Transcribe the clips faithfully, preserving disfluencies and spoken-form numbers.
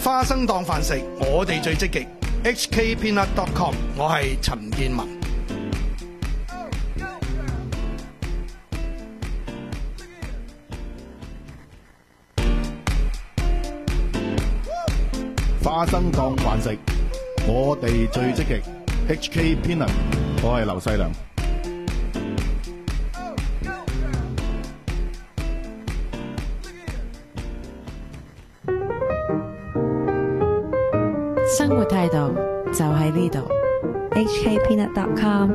花生當飯食，我哋最積極。H K Peanut dot com， 我係陳建文。 花生當飯食，我哋最積極。H K Peanut， 我係劉細良。 生活態度就喺呢度。 H K Peanut dot com。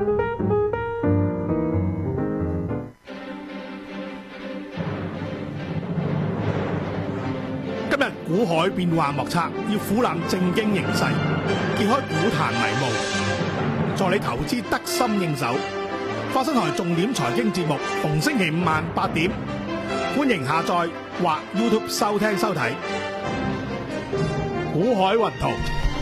今日股海變幻莫測，要俯瞰正經形勢，揭開股壇迷霧，助你投資得心應手。花生台重點財經節目，逢星期五晚八點，歡迎下載或 YouTube 收聽收睇。股海雲圖。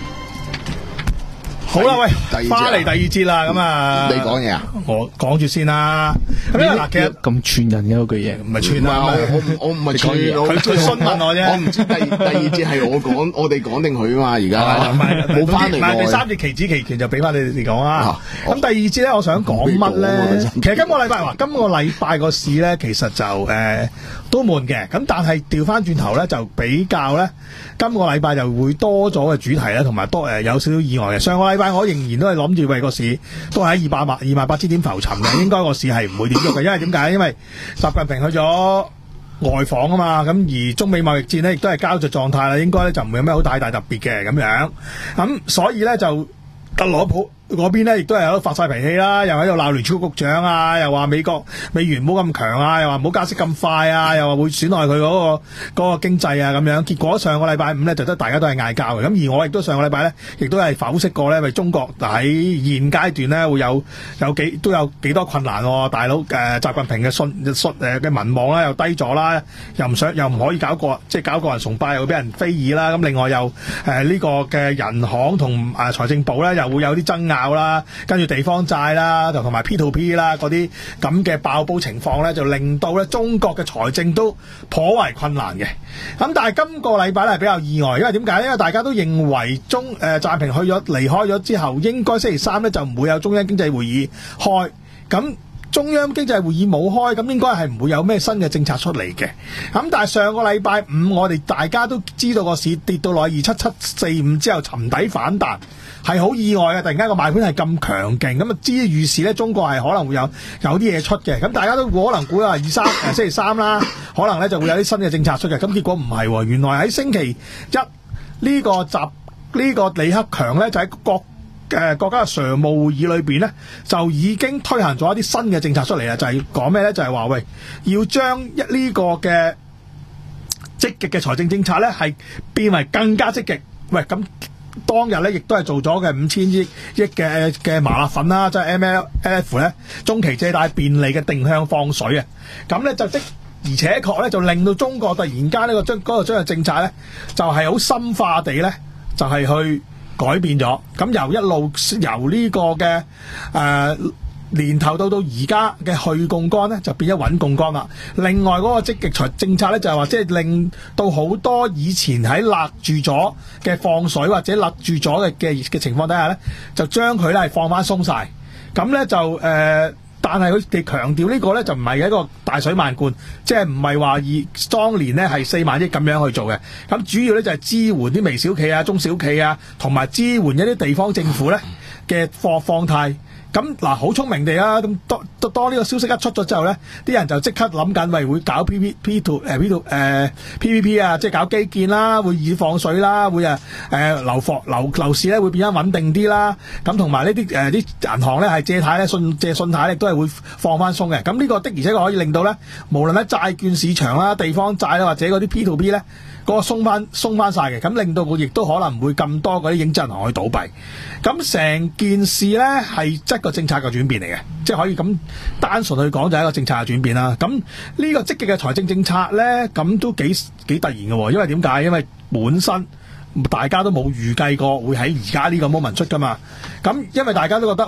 好啦，喂，翻嚟第二節啦，咁啊， 你講嘢啊？ 我講住先啦。咁嗱，其實咁串人嘅嗰句嘢， 唔係串啊！ 我我我唔係串， 佢佢詢問我啫。 我唔知第第二節係我講，我哋講定佢啊嘛？而家冇翻嚟。 唔係第三節期指期權就俾翻你哋講啦。咁第二節咧，我想講乜咧？其實今個禮拜話，今個禮拜個市咧，其實就誒都悶嘅。咁但係調翻轉頭咧，就比較咧，今個禮拜就會多咗嘅主題咧，同埋多誒有少少意外嘅。上個禮拜我仍然都係諗住為個市都係喺二百萬二萬八千點浮沉嘅，應該個市係唔會點喐嘅，因為點解？因為習近平去咗外訪啊嘛，咁而中美貿易戰呢亦都係膠着狀態啦，應該咧就唔會有咩好大大特別嘅咁樣，咁所以咧就特朗普嗰邊咧亦都係喺度發晒脾氣啦，又喺度鬧聯儲局長啊，又話美國美元唔好咁強啊，又話唔好加息咁快啊，又話會損害佢嗰個嗰個經濟啊咁樣。結果上個禮拜五咧就得大家都係嗌交嘅，咁而我亦都上個禮拜咧亦都係剖析過咧，因為中國喺現階段咧會有有幾都有幾多困難喎，大佬誒習近平嘅信信誒嘅民望啦又低咗啦，又唔想又唔可以搞個即係搞個人崇拜，又會俾人非議啦，咁另外又誒呢個嘅人行同誒財政部咧又會有啲爭拗啦，跟住地方債啦，同埋 P to P 啦嗰啲咁嘅爆煲情況咧，就令到咧中國嘅財政都頗為困難嘅。咁但係今個禮拜咧係比較意外，因為點解？因為大家都認為中誒習近平去咗離開咗之後，應該星期三咧就唔會有中央經濟會議開。咁中央經濟會議冇開，咁應該係唔會有咩新嘅政策出嚟嘅。咁但係上個禮拜五，我哋大家都知道個市跌到落二七七四五之後沉底反彈，係好意外嘅。突然間個買盤係咁強勁，咁啊知預示咧中國係可能會有有啲嘢出嘅。咁大家都可能估啊二三誒星期三啦，可能咧就會有啲新嘅政策出嘅。咁結果唔係喎，原來喺星期一呢個習呢個李克強咧就喺國誒、呃、國家嘅常務會議裏邊咧，就已經推行咗一啲新嘅政策出嚟啦，就係講咩咧？就係、是、話喂，要將一呢個嘅積極嘅財政政策咧，係變為更加積極。喂，咁當日咧亦都係做咗嘅五千億億嘅嘅麻辣粉啦，即係 M L F 咧中期借貸便利嘅定向放水啊！咁咧就即而且確咧就令到中國突然間呢個將嗰個將嘅政策咧，就係、是、好深化地咧，就係、是、去改變咗，咁由一路由呢個嘅誒、呃、年頭到到而家嘅去槓桿咧，就變咗穩槓桿啦。另外嗰個積極財政策咧，就係話即係令到好多以前喺勒住咗嘅放水或者勒住咗嘅嘅嘅情況底下咧，就將佢咧係放翻鬆晒。咁咧就誒。呃但係佢哋強調呢個咧就唔係一個大水漫灌，即係唔係話以當年咧係四萬億咁樣去做嘅。咁主要咧就係支援啲微小企啊、中小企啊，同埋支援一啲地方政府咧嘅放放貸。咁嗱，好聰明地啦，咁當當呢個消息一出咗之後咧，啲人就即刻諗緊，喂，會搞 P P P to 誒 P to 誒 P P P 啊，即係搞基建啦，會以放水啦，會誒誒樓房樓樓市咧會變得穩定啲啦。咁同埋呢啲誒啲銀行咧係借貸咧信借信貸咧都係會放翻鬆嘅。咁呢個的而且確可以令到咧，無論喺債券市場啦、地方債啦或者嗰啲 P to P 咧，嗰個鬆翻鬆翻曬嘅，咁令到佢亦都可能唔會咁多嗰啲影子銀行去倒閉。咁成件事咧係一個政策嘅轉變嚟嘅，即係可以咁單純去講就係一個政策嘅轉變啦。咁呢個積極嘅財政政策咧，咁都幾幾突然嘅喎。因為點解？因為本身大家都冇預計過會喺而家呢個 moment 出噶嘛。咁因為大家都覺得喂，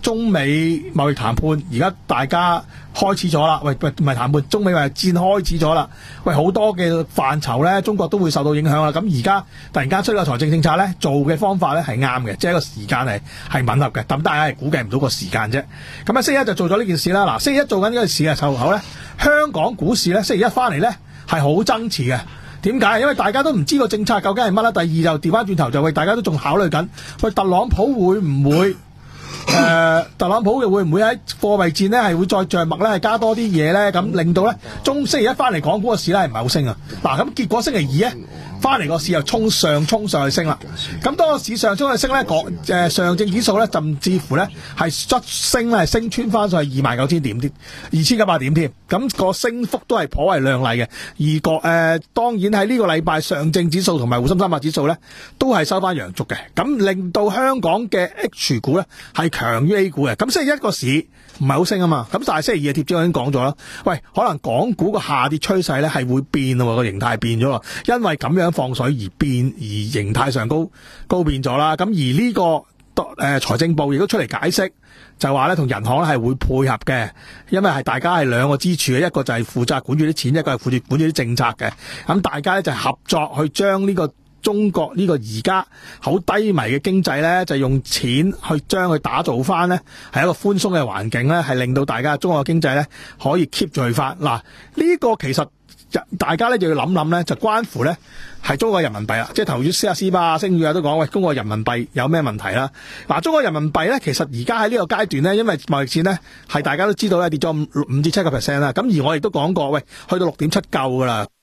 中美貿易談判而家大家開始咗啦，喂喂唔係談判，中美貿易戰開始咗啦，喂好多嘅範疇咧，中國都會受到影響啦。咁而家突然間出個財政政策咧，做嘅方法咧係啱嘅，即係個時間係係吻合嘅，咁大家係估計唔到個時間啫。咁啊星期一就做咗呢件事啦。嗱，星期一做緊呢個事嘅時候咧，香港股市咧星期一翻嚟咧係好爭持嘅。點解？因為大家都唔知個政策究竟係乜啦。第二就調翻轉頭就喂，大家都仲考慮緊，喂特朗普會唔會誒、呃？特朗普嘅會唔會喺貨幣戰咧係會再著墨咧，係加多啲嘢咧？咁令到咧中星期一翻嚟港股個市咧係唔係好升啊？嗱，咁結果星期二咧翻嚟個市又衝上衝上去升啦。咁當個市上衝去升咧，港誒上證指數咧甚至乎咧係率升咧，係升穿翻上去二萬九千點添，二千九百點添。咁、個升幅都係頗為亮麗嘅。而個誒、呃、當然喺呢個禮拜上證指數同埋滬深三百指數咧都係收翻陽燭嘅，咁令到香港嘅 H 股咧係強於 A 股嘅。咁星期一個市唔係好升啊嘛，咁但係星期二嘅貼紙我已經講咗啦。喂，可能港股個下跌趨勢咧係會變喎，個形態變咗咯，因為咁樣放水而變而形態上高高變咗啦。咁而呢、這個誒、呃、財政部亦都出嚟解釋，就話咧同銀行咧係會配合嘅，因為係大家係兩個支柱嘅，一個就係負責管住啲錢，一個係負責管住啲政策嘅。咁大家咧就合作去將呢個中國呢個而家好低迷嘅經濟咧，就用錢去將佢打造翻咧，係一個寬鬆嘅環境咧，係令到大家中國嘅經濟咧可以 keep 住去翻。嗱，呢、這個其實大家咧就要諗諗咧，就關乎咧係中國人民幣啦。即係頭先施亞斯巴、星宇啊都講，喂，中國人民幣有咩問題啦？嗱，中國人民幣咧，其實而家喺呢個階段咧，因為貿易戰咧係大家都知道咧跌咗五五至七個 percent 啦。咁而我亦都講過，喂，去到六點七夠噶啦。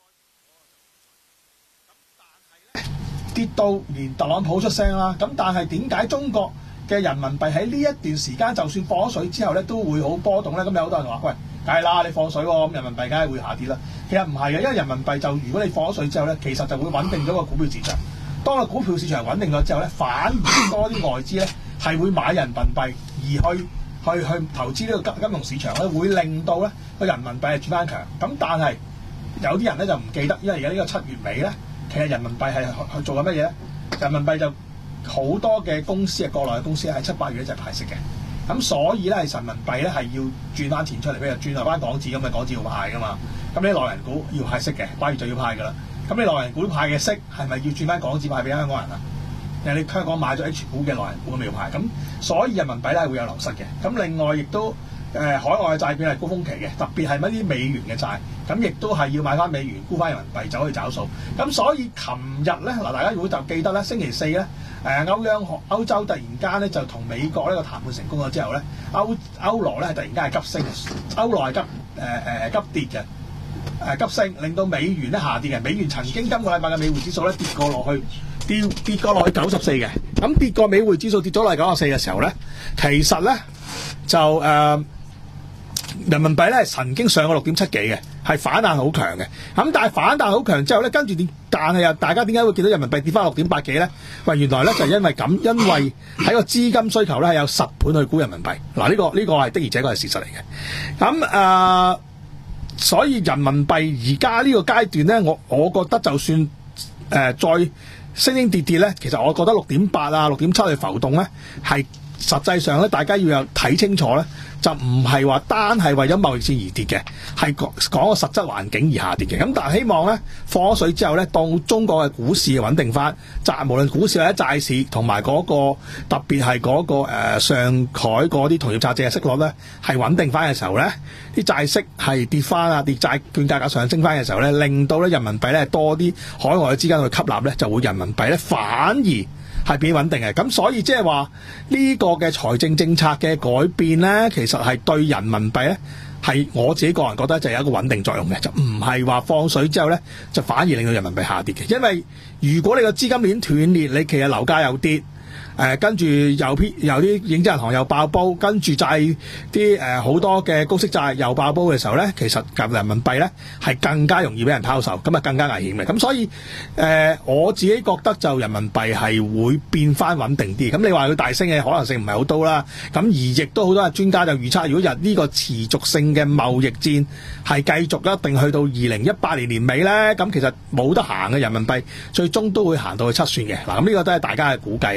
跌到連特朗普出聲啦，咁但係點解中國嘅人民幣喺呢一段時間就算放咗水之後咧，都會好波動咧？咁有好多人話：喂，梗係啦，你放水喎，咁人民幣梗係會下跌啦。其實唔係嘅，因為人民幣就如果你放咗水之後咧，其實就會穩定咗個股票市場。當個股票市場穩定咗之後咧，反而多啲外資咧係會買人民幣而去去去投資呢個金金融市場咧，會令到咧個人民幣係轉翻強。咁但係有啲人咧就唔記得，因為而家呢個七月尾咧。其實人民幣係去做緊乜嘢咧？人民幣就好多嘅公司啊，國內嘅公司喺七八月咧就係派息嘅，咁所以咧係人民幣咧係要轉翻錢出嚟，譬如轉落翻港紙咁嘅港紙要派噶嘛，咁你內銀股要派息嘅，八月就要派噶啦，咁你內銀股派嘅息係咪要轉翻港紙派俾香港人啊？你香港買咗 H 股嘅內銀股咁要派，咁所以人民幣咧係會有流失嘅。咁另外亦都誒、呃、海外嘅債券係高峰期嘅，特別係乜啲美元嘅債。咁亦都係要買翻美元沽翻人民幣走去找數，咁所以琴日咧嗱，大家如果就記得咧，星期四咧誒歐央行歐洲突然間咧就同美國呢個談判成功咗之後咧，歐歐羅咧係突然間係急升，歐羅係急誒誒、呃、急跌嘅誒、呃、急升，令到美元咧下跌嘅。美元曾經今個禮拜嘅美匯指數咧跌過落去跌跌過落去九十四嘅，咁跌過美匯指數跌咗落去九十四嘅時候咧，其實咧就誒。呃人民幣咧係曾經上過六點七幾嘅，係反彈好強嘅。咁但係反彈好強之後咧，跟住點？但係又大家點解會見到人民幣跌翻六點八幾咧？喂，原來咧就係因為咁，因為喺個資金需求咧係有十倍去估人民幣。嗱，呢個呢個係的而且確係事實嚟嘅。咁誒、呃，所以人民幣而家呢個階段咧，我我覺得就算誒、呃、再升升跌跌咧，其實我覺得六點八啊、六點七去浮動咧，係實際上咧，大家要有睇清楚咧。就唔係話單係為咗貿易戰而跌嘅，係講講個實質環境而下跌嘅。咁但係希望咧放咗水之後咧，當中國嘅股市穩定翻，債無論股市或者債市，同埋嗰個特別係嗰、嗰個、呃、上海嗰啲同業拆借嘅息率咧係穩定翻嘅時候咧，啲債息係跌翻啊，跌債券價格上升翻嘅時候咧，令到咧人民幣咧多啲海外嘅資金去吸納咧，就會人民幣咧反而係變穩定嘅。咁所以即係話呢個嘅財政政策嘅改變咧，其實係對人民幣咧係我自己個人覺得就有一個穩定作用嘅，就唔係話放水之後咧就反而令到人民幣下跌嘅。因為如果你個資金鏈斷裂，你其實樓價又跌。誒、呃、跟住有啲有啲影子銀行又爆煲，跟住債啲誒好多嘅高息債又爆煲嘅時候咧，其實夾人民幣咧係更加容易俾人拋售，咁啊更加危險嘅。咁所以誒、呃、我自己覺得就人民幣係會變翻穩定啲。咁你話佢大升嘅可能性唔係好多啦。咁而亦都好多專家就預測，如果日呢個持續性嘅貿易戰係繼續一定去到二零一八年年尾咧，咁其實冇得行嘅人民幣最終都會行到去七算嘅。嗱，咁呢個都係大家嘅估計啦。咁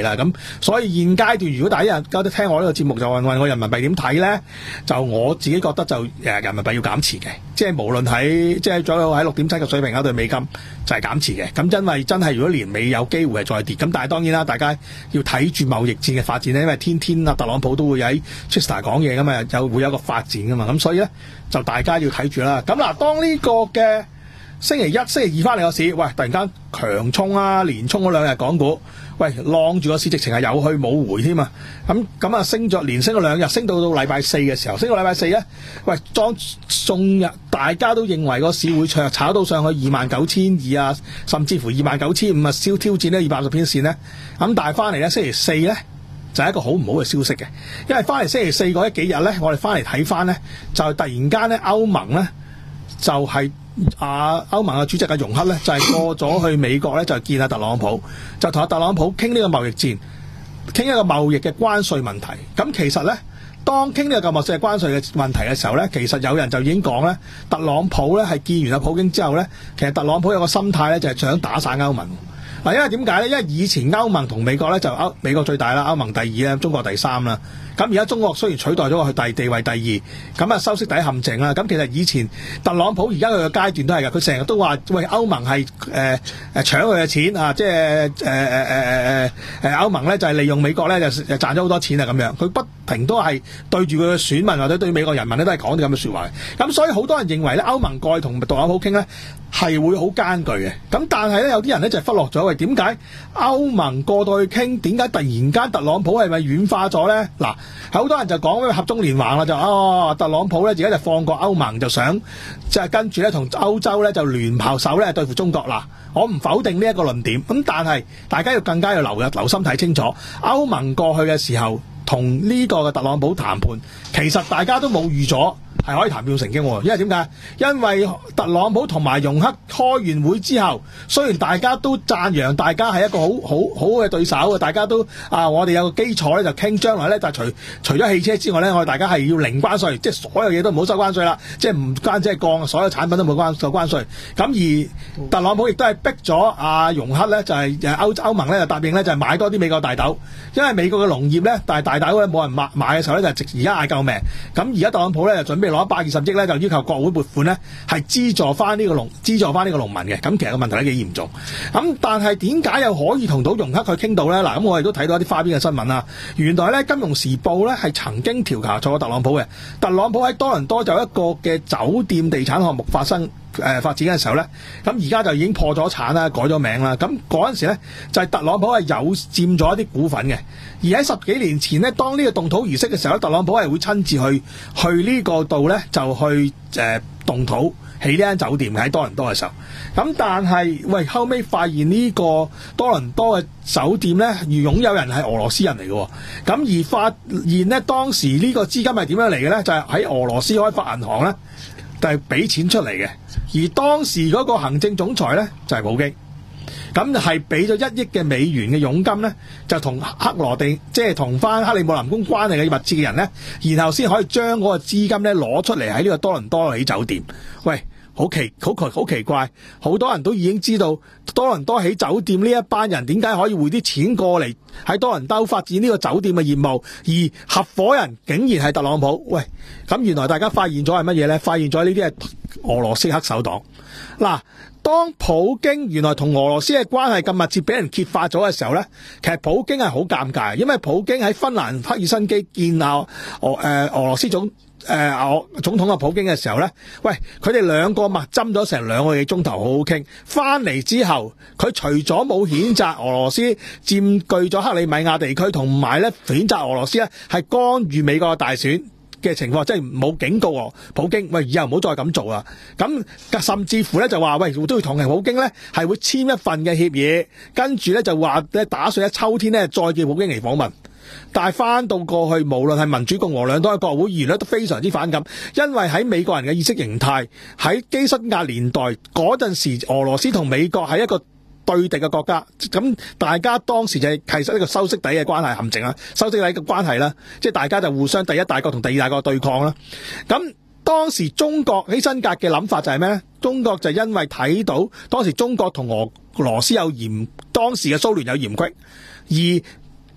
所以現階段如果大家有得聽我呢個節目就問問我人民幣點睇咧，就我自己覺得就誒人民幣要減持嘅，即係無論喺即係左右喺六點七嘅水平啊對美金就係減持嘅。咁因為真係如果年尾有機會係再跌，咁但係當然啦，大家要睇住貿易戰嘅發展咧，因為天天啊特朗普都會喺 Twitter 講嘢噶嘛，有會有一個發展噶嘛，咁所以咧就大家要睇住啦。咁嗱，當呢個嘅星期一、星期二翻嚟個市，喂，突然間強衝啊，連衝嗰兩日港股，喂，浪住個市，直情係有去冇回添啊！咁咁啊，升咗連升咗兩日，升到到禮拜四嘅時候，升到禮拜四咧，喂，當眾日大家都認為個市會炒炒到上去二萬九千二啊，甚至乎二萬九千五啊，燒挑戰呢二百五十天線咧。咁但係翻嚟咧，星期四咧就係、是、一個好唔好嘅消息嘅，因為翻嚟星期四嗰一幾日咧，我哋翻嚟睇翻咧，就突然間咧歐盟咧就係、是。啊，歐盟嘅主席嘅容克咧，就係、是、過咗去美國咧，就見下特朗普，就同阿特朗普傾呢個貿易戰，傾一個貿易嘅關稅問題。咁其實咧，當傾呢個貿易嘅關稅嘅問題嘅時候咧，其實有人就已經講咧，特朗普咧係見完阿普京之後咧，其實特朗普有個心態咧，就係、是、想打散歐盟。嗱，因為點解咧？因為以前歐盟同美國咧就歐美國最大啦，歐盟第二啦，中國第三啦。咁而家中國雖然取代咗佢第地位第二，咁啊修昔底陷阱啦。咁其實以前特朗普而家佢嘅階段都係㗎，佢成日都話喂歐盟係誒誒搶佢嘅錢啊，即係誒誒誒誒誒歐盟咧就係利用美國咧就就賺咗好多錢啊咁樣。佢不停都係對住佢嘅選民或者對美國人民咧都係講啲咁嘅説話。咁所以好多人認為咧歐盟過去同特朗普傾咧係會好艱巨嘅。咁但係咧有啲人咧就忽略咗，喂點解歐盟過到去傾，點解突然間特朗普係咪軟化咗咧？嗱。好多人就講咩合縱連橫啦，就哦特朗普咧而家就放過歐盟，就想即係跟住咧同歐洲咧就聯合手咧對付中國啦。我唔否定呢一個論點，咁但係大家要更加要留留心睇清楚，歐盟過去嘅時候同呢個嘅特朗普談判，其實大家都冇預咗係可以談判成經喎。因為點解？因為特朗普同埋容克開完會之後，雖然大家都讚揚大家係一個好好好嘅對手，大家都啊，我哋有個基礎咧就傾將來咧，就除除咗汽車之外咧，我哋大家係要零關稅，即係所有嘢都唔好收關稅啦，即係唔單止係鋼，所有產品都冇關收關稅。咁而特朗普亦都係逼咗阿容克咧，就係誒歐歐盟咧就答應咧就係買多啲美國大豆，因為美國嘅農業咧，但係大豆咧冇人買買嘅時候咧，就而家嗌救命。咁而家特朗普咧就準備攞一百二十億咧，就要求國會撥款咧，係資助翻呢個農資助翻呢個農民嘅。咁其實個問題咧幾嚴重。咁但係點解又可以同到容克去傾到咧？嗱，咁我哋都睇到一啲花邊嘅新聞啦。原來咧《金融時報》咧係曾經調查咗特朗普嘅。特朗普喺多倫多就有一個嘅酒店地產項目發生誒、呃、發展嘅時候咧，咁而家就已經破咗產啦，改咗名啦。咁嗰陣時咧就係、是、特朗普係有佔咗一啲股份嘅。而喺十幾年前呢，當呢個動土儀式嘅時候，特朗普係會親自去去呢個度咧，就去誒、呃、動土起呢間酒店喺多倫多嘅時候。咁但係喂，後尾發現呢個多倫多嘅酒店咧，而擁有人係俄羅斯人嚟嘅。咁而發現呢，當時呢個資金係點樣嚟嘅咧？就係、是、喺俄羅斯開發銀行咧，就係、是、俾錢出嚟嘅。而當時嗰個行政總裁咧就係、是、普京。咁係俾咗一億嘅美元嘅佣金咧，就同克羅地，即係同翻克里姆林宮關係嘅密切嘅人咧，然後先可以將嗰個資金咧攞出嚟喺呢個多倫多起酒店。喂，好奇好奇好奇怪，好多人都已經知道多倫多起酒店呢一班人點解可以匯啲錢過嚟喺多倫多發展呢個酒店嘅業務，而合夥人竟然係特朗普。喂，咁原來大家發現咗係乜嘢咧？發現咗呢啲係俄羅斯黑手黨。嗱，當普京原來同俄羅斯嘅關係咁密切俾人揭發咗嘅時候咧，其實普京係好尷尬，因為普京喺芬蘭赫爾辛基見啊俄誒俄羅斯總誒、呃、總統嘅普京嘅時候咧，喂，佢哋兩個密針咗成兩個幾鐘頭，好好傾。翻嚟之後，佢除咗冇譴責俄羅斯佔據咗克里米亞地區，同埋咧譴責俄羅斯咧係干預美國嘅大選嘅情況，即係冇警告喎，普京，喂，以後唔好再咁做啦。咁甚至乎咧就話，喂，都要同普京咧係會簽一份嘅協議，跟住咧就話咧打算喺秋天咧再叫普京嚟訪問。但係翻到過去，無論係民主共和兩黨嘅國會議員咧都非常之反感，因為喺美國人嘅意識形態，喺基辛格年代嗰陣時，俄羅斯同美國係一個對敵嘅國家，咁大家當時就係其實呢個修昔底嘅關係陷阱啦，修昔底嘅關係啦，即係大家就互相第一大國同第二大國對抗啦。咁當時中國基辛格嘅諗法就係咩咧？中國就因為睇到當時中國同俄羅斯有嫌，當時嘅蘇聯有嫌隙，而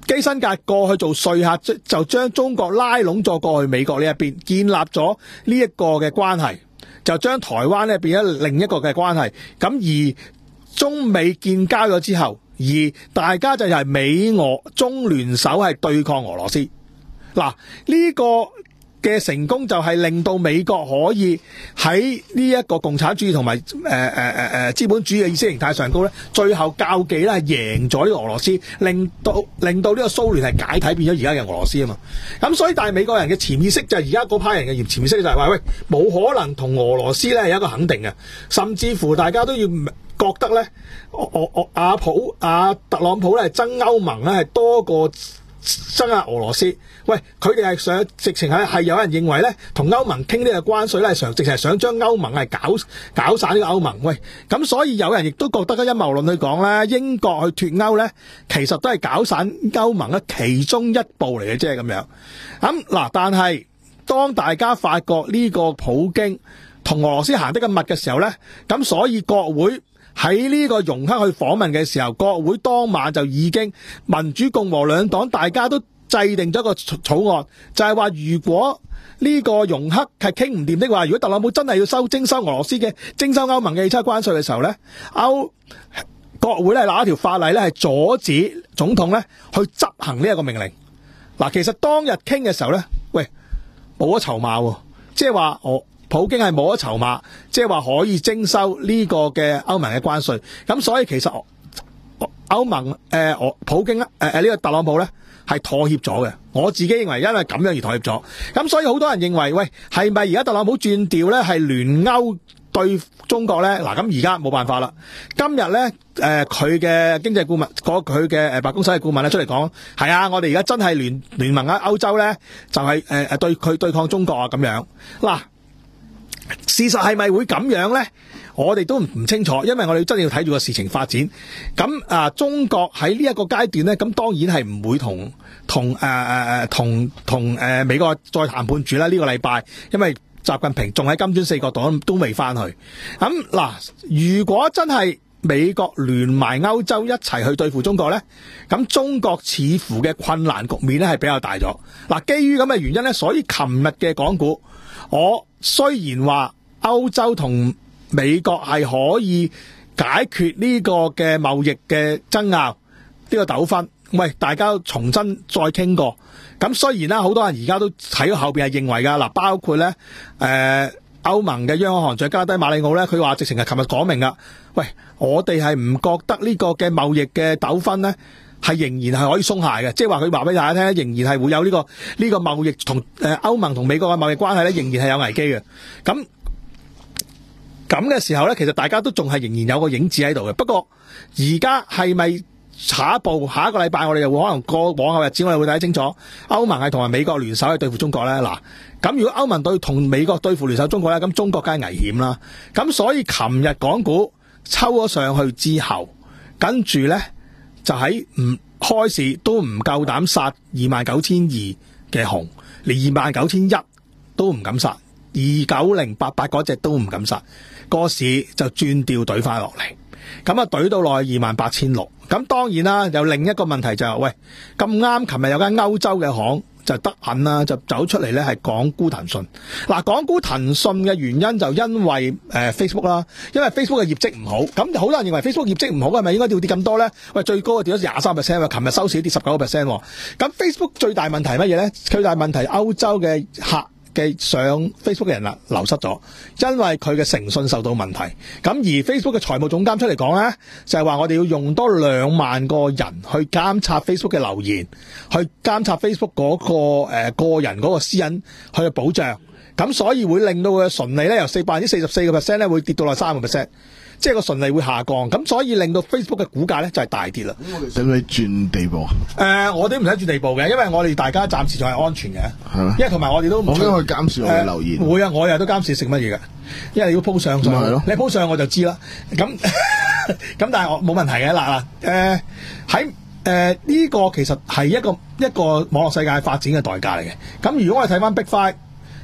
基辛格過去做說客，就將中國拉攏咗過去美國呢一邊，建立咗呢一個嘅關係，就將台灣咧變咗另一個嘅關係。咁而中美建交咗之後，而大家就係美俄中聯手係對抗俄羅斯。嗱，呢個嘅成功就係令到美國可以喺呢一個共產主義同埋誒誒誒誒資本主義嘅意識形態上高咧，最後較技咧係贏咗呢個俄羅斯，令到令到呢個蘇聯係解體變咗而家嘅俄羅斯啊嘛。咁所以但係美國人嘅潛意識就係而家嗰批人嘅潛意識就係話喂，冇可能同俄羅斯咧係一個肯定嘅，甚至乎大家都要覺得咧，我我我阿普阿特朗普咧係憎歐盟咧係多過憎下俄羅斯。喂，佢哋係想直情係係有人認為咧，同歐盟傾呢個關稅咧，係想直情係想將歐盟係搞搞散呢個歐盟。喂，咁所以有人亦都覺得嘅陰謀論去講咧，英國去脫歐咧，其實都係搞散歐盟嘅其中一步嚟嘅啫咁樣。咁嗱，但係當大家發覺呢個普京同俄羅斯行得咁密嘅時候咧，咁所以國會喺呢個容克去訪問嘅時候，國會當晚就已經民主共和兩黨大家都制定咗個草案，就係話如果呢個容克係傾唔掂的話，如果特朗普真係要收徵收俄羅斯嘅徵收歐盟嘅汽車關稅嘅時候咧，歐國會咧拿一條法例咧係阻止總統咧去執行呢一個命令。嗱，其實當日傾嘅時候咧，喂，冇咗籌碼喎，即係話我普京係冇咗籌碼，即係話可以徵收呢個嘅歐盟嘅關稅。咁所以其實歐盟誒、呃、普京誒誒呢個特朗普咧係妥協咗嘅，我自己認為因為咁樣而妥協咗，咁所以好多人認為，喂，係咪而家特朗普轉調咧係聯歐對中國咧？嗱，咁而家冇辦法啦。今日咧，誒佢嘅經濟顧問，佢嘅誒白宮首席顧問咧出嚟講，係啊，我哋而家真係聯聯盟喺歐洲咧，就係誒誒對佢對抗中國啊咁樣。嗱，事實係咪會咁樣咧？我哋都唔清楚，因為我哋真係要睇住個事情發展。咁啊，中國喺呢一個階段咧，咁當然係唔會同同誒誒誒同同誒美國再談判住啦。呢個禮拜，因為習近平仲喺金磚四國度都未翻去。咁嗱，如果真係美國聯埋歐洲一齊去對付中國咧，咁中國似乎嘅困難局面咧係比較大咗。嗱，基於咁嘅原因咧，所以琴日嘅港股，我雖然話歐洲同美國係可以解決呢個嘅貿易嘅爭拗，呢個糾紛，喂，大家重新再傾過。咁雖然啦，好多人而家都睇到後邊係認為噶，嗱，包括咧誒歐盟嘅央行行長加拉低馬里奧咧，佢話直情係琴日講明噶，喂，我哋係唔覺得呢個嘅貿易嘅糾紛咧係仍然係可以鬆懈嘅，即係話佢話俾大家聽，仍然係會有呢個呢個貿易同誒歐盟同美國嘅貿易關係咧，仍然係有危機嘅。咁咁嘅時候咧，其實大家都仲係仍然有個影子喺度嘅。不過而家係咪下一步下一個禮拜我哋又會可能過往後日子我哋會睇清楚歐盟係同埋美國聯手去對付中國咧？嗱，咁如果歐盟對同美國對付聯手中國咧，咁中國梗係危險啦。咁所以琴日港股抽咗上去之後，跟住咧就喺唔開市都唔夠膽殺二萬九千二嘅紅，連二萬九千一都唔敢殺，二九零八八嗰隻都唔敢殺。個市就轉調懟翻落嚟，咁啊懟到落去二萬八千六。咁當然啦，有另一個問題就係、是，喂，咁啱，琴日有間歐洲嘅行就德銀啦，就走出嚟咧係港股騰訊。嗱，港股騰訊嘅原因就因為誒、呃、Facebook 啦，因為 Facebook 嘅業績唔好，咁好多人認為 Facebook 業績唔好係咪應該要跌咁多咧？喂，最高啊跌咗廿三 percent， 琴日收市跌十九個 percent。咁 Facebook 最大問題係乜嘢咧？最大問題歐洲嘅客嘅上 Facebook 嘅人啦流失咗，因為佢嘅誠信受到問題。咁而 Facebook 嘅財務總監出嚟講咧，就係話我哋要用多兩萬個人去監察 Facebook 嘅留言，去監察 Facebook 嗰個誒個人嗰個私隱去保障。咁所以會令到佢嘅純利咧由四百分之四十四個 percent 咧會跌到落三個 percent。即係個純利會下降，咁所以令到 Facebook 嘅股價咧就係大跌啦。 咁我哋使唔使轉地步啊？ 誒、呃，我哋唔使轉地步嘅，因為我哋大家暫時仲係安全嘅。係嗎因為同埋我哋都唔我都可以監視我嘅留言、呃。會啊，我日都監視食乜嘢嘅，因為你要鋪上上。 係你鋪上我就知啦。咁咁，但係我冇問題嘅嗱嗱。誒喺誒呢個其實係一個一個網絡世界發展嘅代價嚟嘅。咁如果我哋睇翻 Big Five，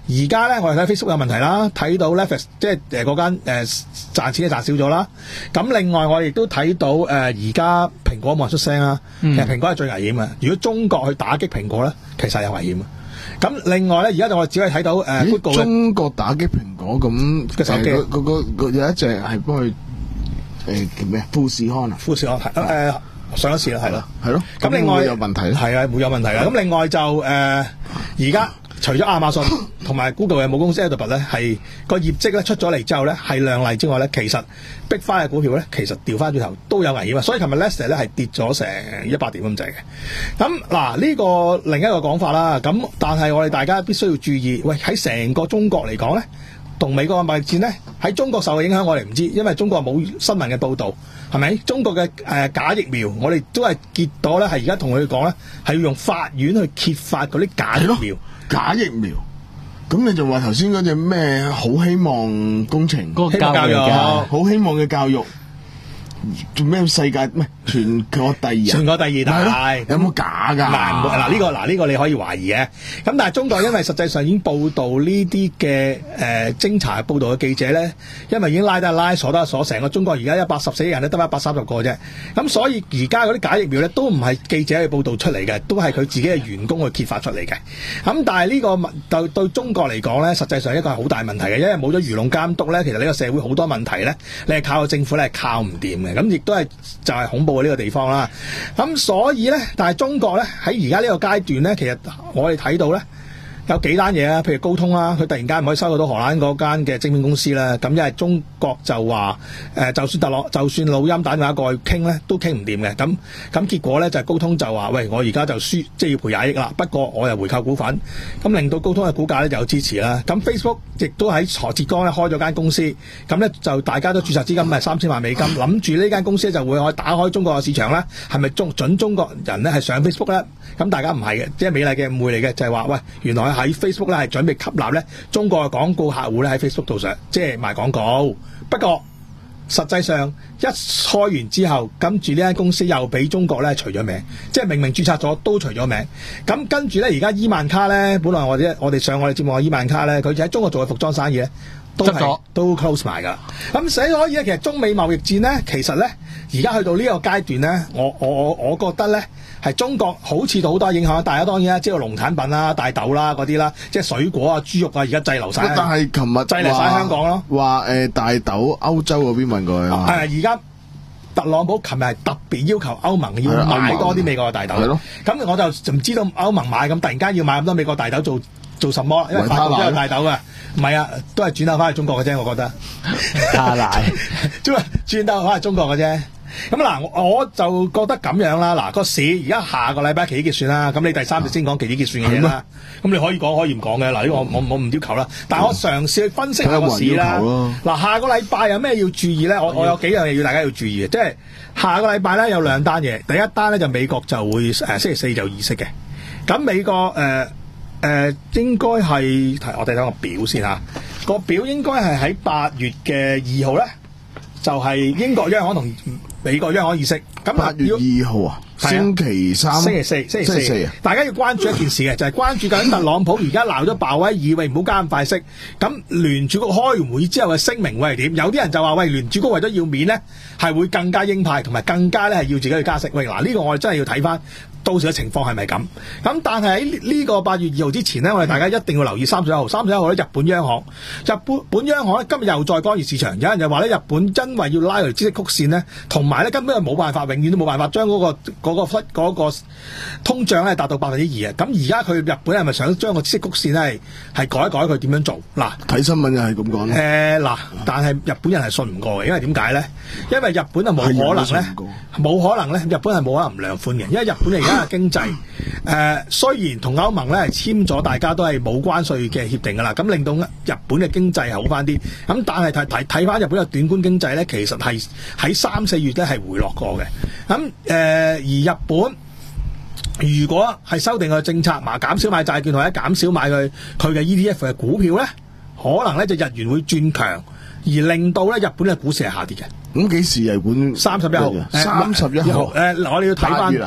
而家咧我哋睇 Facebook 有問題啦，睇到 Netflix 即係誒嗰間誒賺錢嘅賺少咗啦。咁另外我哋亦都睇到誒而家蘋果冇人出聲啦。 嗯、 其實蘋果係最危險嘅。如果中國去打擊蘋果咧，其實係有危險嘅。咁另外咧，而家就我只可以睇到誒、呃、Google 中國打擊蘋果咁嘅手機， 嗰嗰嗰有一隻係幫佢誒叫咩？富士康啊， 富士康係誒、呃、上一次啦，係咯， 係咯。 咁另外有問題係啊，會有問題嘅。咁另外就誒而家。除咗亞馬遜同埋 Google 嘅母公司 Alphabet 咧，係個業績咧出咗嚟之後咧係亮麗之外咧，其實逼翻嘅股票咧，其實調翻轉頭都有危險啊！所以琴日 Lester 咧係跌咗成一百點咁滯嘅。咁嗱呢個另一個講法啦，咁但係我哋大家必須要注意，喂喺成個中國嚟講咧，同美國嘅貿易戰咧喺中國受嘅影響我哋唔知，因為中國冇新聞嘅報導，係咪？中國嘅誒、呃、假疫苗，我哋都係結果咧係而家同佢講咧係要用法院去揭發嗰啲假疫苗。 假疫苗，咁你就話頭先嗰隻咩好希望工程， 嗰個教育， 好希望嘅教育，做咩世界咩全國第二， 全國第二大， 有冇假㗎？ 嗱嗱呢個嗱呢、呢個你可以懷疑嘅，咁但係中國因為實際上已經報導呢啲嘅誒偵查報導嘅記者咧，因為已經拉得拉鎖得鎖，成個中國而家一百十四億人咧得一百三十個啫，咁所以而家嗰啲假疫苗咧都唔係記者去報導出嚟嘅，都係佢自己嘅員工去揭發出嚟嘅。咁但係呢、呢個對對中國嚟講咧，實際上一個係好大問題嘅，因為冇咗輿論監督咧，其實呢個社會好多問題咧，你係靠個政府咧係靠唔掂嘅，咁亦都係就係恐怖嘅呢個地方啦。咁所以咧，但係中國咧喺而家呢個階段咧，其實我哋睇到咧有幾單嘢啊，譬如高通啦，佢突然間唔可以收到荷蘭嗰間嘅晶片公司啦，咁因為中國就話誒、呃，就算特朗，就算老陰打電話過去傾咧，都傾唔掂嘅。咁咁結果咧就係、高通就話：喂，我而家就輸，即係要賠廿億啦。不過我又回購股份，咁令到高通嘅股價咧就有支持啦。咁 Facebook 亦都喺浙江咧開咗間公司，咁咧就大家都註冊資金係三千萬美金，諗住呢間公司就會可以打開中國嘅市場啦。係咪中準中國人咧係上 Facebook 咧？咁大家唔係嘅，即係美麗嘅誤會嚟嘅，就係、是、話喂，原來喺 Facebook 咧係準備吸納咧中國嘅廣告客戶咧喺 Facebook 度上，即係賣廣告。不過實際上一開完之後，跟住呢間公司又俾中國咧除咗名，即係明明註冊咗都除咗名。咁跟住咧，而家伊萬卡咧，本來我哋我哋上我哋節目嘅伊萬卡咧，佢就喺中國做嘅服裝生意咧，都係都 close 埋㗎。咁所以咧，其實中美貿易戰咧，其實咧而家去到呢個階段咧，我我我覺得咧。係中國好似到好多影響，大家當然啦，即係農產品啦、大豆啦嗰啲啦，即係水果啊、豬肉啊，而家滯留晒。 但係琴日滯留晒香港咯。 話誒、呃、大豆歐洲嗰邊運過去。 係而家特朗普琴日係特別要求歐盟要買多啲美國嘅大豆。係咯。咁我就唔知道歐盟買咁突然間要買咁多美國大豆做做什麼？因為法國都有大豆嘅。唔係啊，都係轉頭翻去中國嘅啫，我覺得。加奶。轉轉頭翻去中國嘅啫。咁嗱，我就覺得咁樣啦。嗱，個市而家下個禮拜期指結算啦。咁你第三日先講期指結算嘅嘢啦。咁你可以講可以唔講嘅。嗱，呢個我我我唔要求啦。但係我嘗試去分析下個市啦。嗱，下個禮拜有咩要注意咧？我我有幾樣嘢要大家要注意嘅，即係下個禮拜咧有兩單嘢。第一單咧就美國就會誒、呃、星期四就議息嘅。咁美國誒誒、呃呃、應該係我睇睇個表先嚇。個表應該係喺八月嘅二號咧，就係、是、英國央行同美國央行議息。咁八月二號啊，星期三、 星期四、星期四， 星期四大家要關注一件事嘅，就係關注緊特朗普而家鬧咗鮑威爾，喂唔好加咁快息。咁聯儲局開完會議之後嘅聲明會係點？有啲人就話喂，聯儲局為咗要面咧，係會更加鷹派，同埋更加咧係要自己去加息。喂，嗱呢個我哋真係要睇翻到時嘅情況係咪咁？咁但係喺呢個八月二號之前呢，我哋大家一定要留意三十一號。三十一號咧，日本央行，日本本央行咧今日又再干預市場。有人就話咧，日本因為要拉回孳息曲線呢，同埋咧根本係冇辦法，永遠都冇辦法將嗰、嗰個嗰、嗰個嗰個、通脹咧達到百分之二啊！咁而家佢日本係咪想將個孳息曲線咧係改一改佢點樣做？嗱， 睇新聞就係咁講。 誒嗱，但係日本人係信唔過嘅，因為點解咧？因為日本係冇可能咧，冇可能咧，日本係冇可能唔量寬嘅，因為日本而家嘅經濟誒、呃、雖然同歐盟咧係簽咗，大家都係冇關稅嘅協定噶啦，咁令到日本嘅經濟係好翻啲。咁但係睇睇睇翻日本嘅短觀經濟咧，其實係喺三四月咧係回落過嘅。咁誒、呃、而日本如果係修訂佢嘅政策，嘛減少買債券或者減少買佢佢嘅 E T F 嘅股票咧，可能咧就日元會轉強，而令到咧日本嘅股市係下跌嘅。 咁幾時日本？ 三十一號， 三十一號。誒、 呃，我哋要睇翻。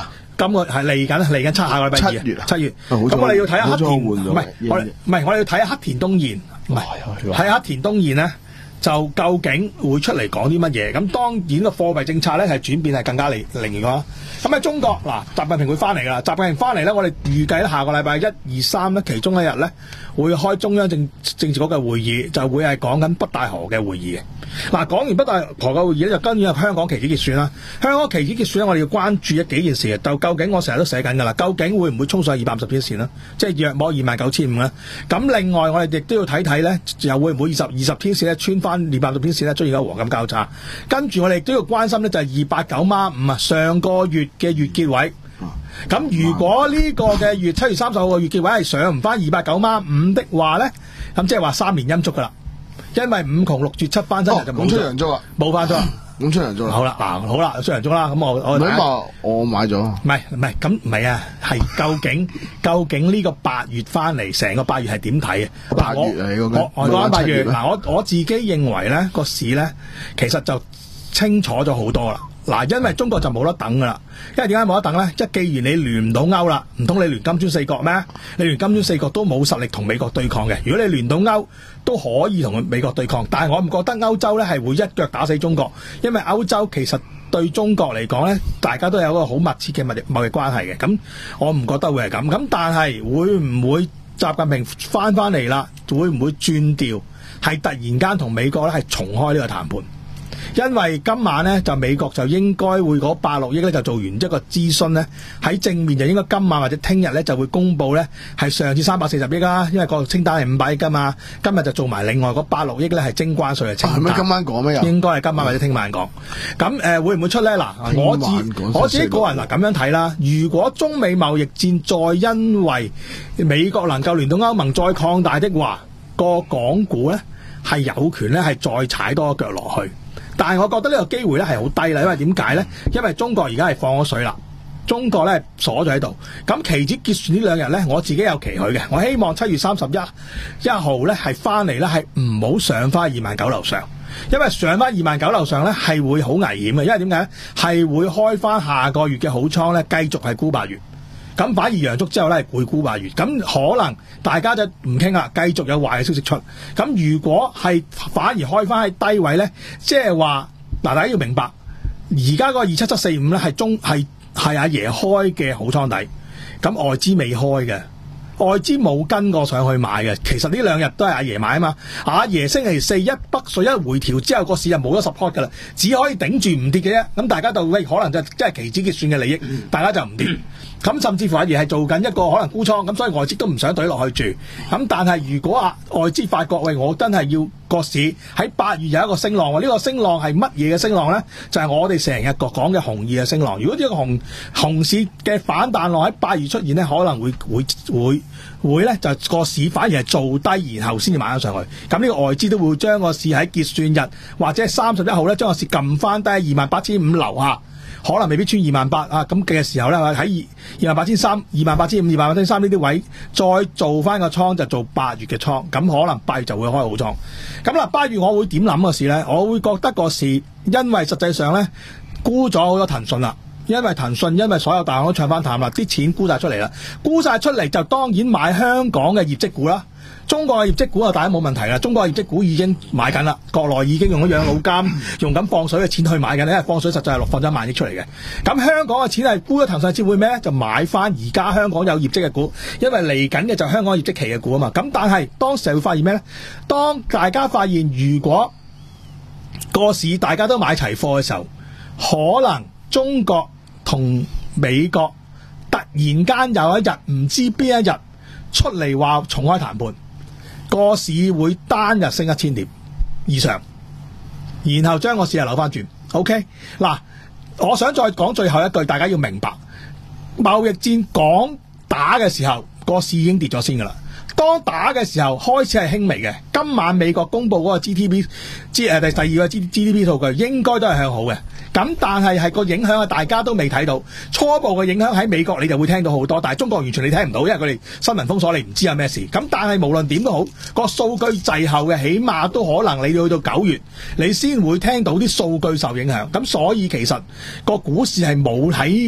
今個係嚟緊嚟緊七下個禮拜二七月啊七月。 啊好彩咁我哋要睇下黑好彩我田，唔換咗係我哋唔係我哋要睇下黑田東彥，唔係睇下黑田東彥咧。就究竟會出嚟講啲乜嘢？咁當然個貨幣政策咧係轉變係更加靈靈嘅咯。咁喺中國嗱，習近平會翻嚟㗎啦。習近平翻嚟咧，我哋預計咧下個禮拜一、二、三咧，其中一日咧會開中央政政治局嘅會議，就會係講緊北戴河嘅會議嘅。嗱，講完北戴河嘅會議咧，就跟住係香港期指結算啦。香港期指結算咧，我哋要關注一幾件事嘅。就究竟我成日都寫緊㗎啦，究竟會唔會衝上二百五十天線啦？即係約摸二萬九千五咧。咁另外我哋亦都要睇睇咧，又會唔會二十二十天線咧穿翻二百五十天線咧出現咗黃金交叉？跟住我哋亦都要關心咧，就係二八九孖五啊，上個月嘅月結位。咁如果呢個嘅月七月三十號嘅月結位係上唔翻二八九孖五的話咧，咁即係話三年陰燭㗎啦。因為五窮六絕七翻身就冇咁出陽燭啊， 冇翻咗。 咁出陽燭啦。 好啦，嗱好啦，出陽燭啦。咁我我唔係話我買咗， 唔係唔係咁唔係啊，係究竟究竟呢個八月翻嚟，成個八月係點睇啊？ 八月嚟嗰個我我講緊八月唔係話七月嗱，我我自己認為咧個市咧其實就清楚咗好多啦。嗱，因為中國就冇得等噶啦，因為點解冇得等咧？即係既然你聯唔到歐啦，唔通你聯金磚四國咩？你聯金磚四國都冇實力同美國對抗嘅。如果你聯到歐，都可以同美國對抗，但係我唔覺得歐洲咧係會一腳打死中國，因為歐洲其實對中國嚟講咧，大家都有一個好密切嘅貿易貿易關係嘅。咁我唔覺得會係咁。咁但係會唔會習近平翻翻嚟啦？會唔會轉調？係突然間同美國咧係重開呢個談判？因為今晚咧就美國就應該會嗰百六億咧就做完一個諮詢咧，喺正面就應該今晚或者聽日咧就會公佈咧係上次三百四十億啦，因為個清單係五百億噶嘛，今日就做埋另外嗰百六億咧係徵關稅嘅清單。 係咪今晚講咩又？ 應該係今晚或者聽晚講。咁誒、呃、會唔會出咧？嗱，我自我自己個人嗱咁樣睇啦，如果中美貿易戰再因為美國能夠聯到歐盟再擴大的話，個港股咧係有權咧係再踩多一腳落去。但係我覺得呢個機會咧係好低啦，因為點解咧？因為中國而家係放咗水啦，中國咧鎖咗喺度。咁期指結算呢兩日咧，我自己有期許嘅，我希望七月三十一一號咧係翻嚟咧係唔好上翻二萬九樓上，因為上翻二萬九樓上咧係會好危險嘅，因為點解咧？係會開翻下個月嘅好倉咧，繼續係沽八月。咁反而陽燭之後咧會沽八月，咁可能大家就唔傾啦，繼續有壞嘅消息出。咁如果係反而開翻喺低位咧，即係話嗱，大家要明白，而家嗰個二七七四五咧係中係係阿爺開嘅好倉底，咁外資未開嘅，外資冇跟過上去買嘅。其實呢兩日都係阿爺買啊嘛，阿爺星期四一北水一回調之後，個市就冇咗 support 噶啦，只可以頂住唔跌嘅啫。咁大家就喂，可能就即係期指結算嘅利益，大家就唔跌。咁甚至乎阿爺係做緊一個可能沽倉，咁所以外資都唔想懟落去住。咁但係如果啊外資發覺喂，我真係要個市喺八月有一個升浪，呢、呢個升浪係乜嘢嘅升浪咧？就係、是、我哋成日講嘅紅二嘅升浪。如果呢個紅紅市嘅反彈浪喺八月出現咧，可能會會會會咧就個市反而係做低，然後先至買咗上去。咁呢個外資都會將個市喺結算日或者係三十一號咧，將個市撳翻低二萬八千五樓下。可能未必穿二萬八啊！咁嘅時候咧，喺二萬八千三、二萬八千五、二萬八千三呢啲位，再做翻個倉就做八月嘅倉，咁可能八月就會開好倉。咁啦，八月我會點諗個市咧？我會覺得個市，因為實際上咧沽咗好多騰訊啦，因為騰訊因為所有大行都唱翻淡啦，啲錢沽晒出嚟啦，沽晒出嚟就當然買香港嘅業績股啦。中國嘅業績股啊，大家冇問題啦。中國嘅業績股已經買緊啦，國內已經用咗養老金，用緊放水嘅錢去買緊，因為放水實際係落放咗一萬億出嚟嘅。咁香港嘅錢係沽咗騰訊，先會咩咧？就買翻而家香港有業績嘅股，因為嚟緊嘅就係香港業績期嘅股啊嘛。咁但係當時會發現咩咧？當大家發現如果個市大家都買齊貨嘅時候，可能中國同美國突然間有一日唔知邊一日出嚟話重開談判。個市會單日升一千點以上，然後將個市係扭翻轉。OK， 嗱，我想再講最後一句，大家要明白，貿易戰講打嘅時候，個市已經跌咗先噶啦。當打嘅時候開始係輕微嘅。今晚美國公布嗰個 G D P， 即係第第二個 G D P 數據，應該都係向好嘅。咁但係係個影響啊，大家都未睇到。初步嘅影響喺美國，你就會聽到好多，但係中國完全你聽唔到，因為佢哋新聞封鎖，你唔知有咩事。咁但係無論點都好，個數據滯後嘅，起碼都可能你要去到九月，你先會聽到啲數據受影響。咁所以其實個股市係冇喺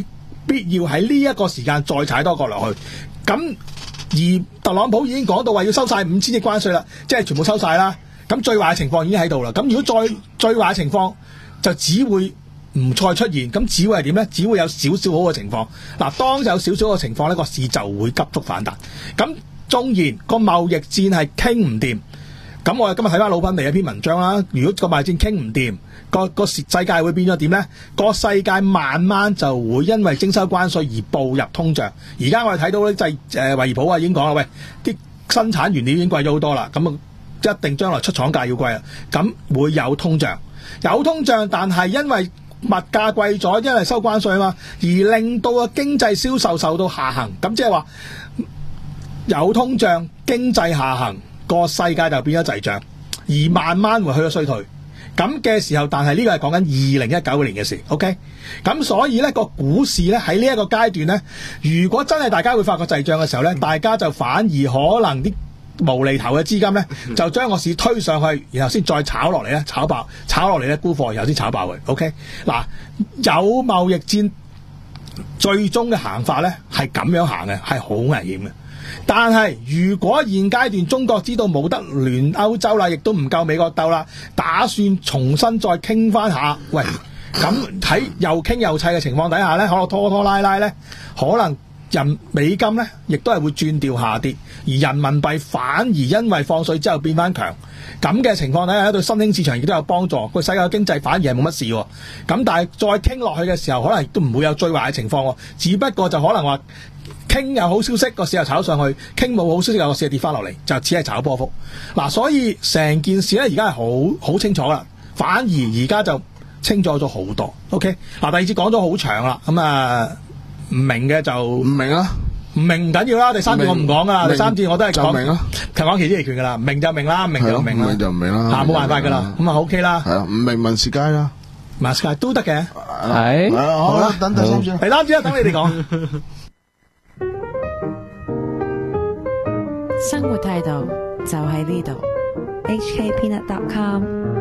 必要喺呢一個時間再踩多個落去。咁而特朗普已經講到話要收晒五千億關稅啦，即係全部收晒啦。咁最壞嘅情況已經喺度啦。咁如果再最壞嘅情況就只會唔再出現，咁只會係點呢？只會有少少好嘅情況。嗱，當有少少嘅情況呢，個市就會急速反彈。咁縱然個貿易戰係傾唔掂，咁我哋今日睇翻魯賓尼一篇文章啦。如果個貿易戰傾唔掂，個個世界會變咗點呢？個世界慢慢就會因為徵收關稅而步入通脹。而家我哋睇到咧，就係誒惠而浦啊已經講啦，喂，啲生產原料已經貴咗好多啦，咁啊一定將來出廠價要貴啦，咁會有通脹，有通脹，但係因為物價貴咗，因為收關稅啊嘛，而令到個經濟銷售受到下行，咁即係話有通脹，經濟下行，個世界就變咗滯脹，而慢慢會去咗衰退。咁嘅時候，但係呢個係講緊二零一九年嘅事 ，OK？ 咁所以呢個股市呢，喺呢一個階段呢，如果真係大家會發覺滯脹嘅時候呢，大家就反而可能啲無厘頭嘅資金呢，就將個市推上去，然後先再炒落嚟咧，炒爆，炒落嚟咧沽貨，然後先炒爆佢 ，OK？ 嗱，有貿易戰最終嘅行法呢，係咁樣行嘅，係好危險嘅。但係如果現階段中國知道冇得聯歐洲啦，亦都唔夠美國鬥啦，打算重新再傾翻下，喂，咁喺又傾又砌嘅情況底下呢，可能拖拖拉拉呢，可能人美金呢亦都係會轉調下跌，而人民幣反而因為放水之後變翻強，咁嘅情況底下對新興市場亦都有幫助，個世界經濟反而係冇乜事喎。咁但係再傾落去嘅時候，可能亦都唔會有最壞嘅情況喎，只不過就可能話傾有好消息個市又炒上去，傾冇好消息個市又跌翻落嚟，就只係炒波幅。嗱，所以成件事咧而家係好好清楚啦，反而而家就清楚咗好多。OK， 嗱，第二節講咗好長啦，咁啊唔明嘅就唔明啊， 唔明唔緊要啦。第三節我唔講噶啦，第三節我都係講明啊， 求講期指期權噶啦，明就明啦，明就明啦， 明就唔明啦， 嚇冇辦法噶啦，咁啊 OK 啦， 係啊，唔明問事街啦， 問事街都得嘅， 係好啦，等第三節， 第三節啦，等你哋講。 生活態度就喺呢度。 H K Peanut dot com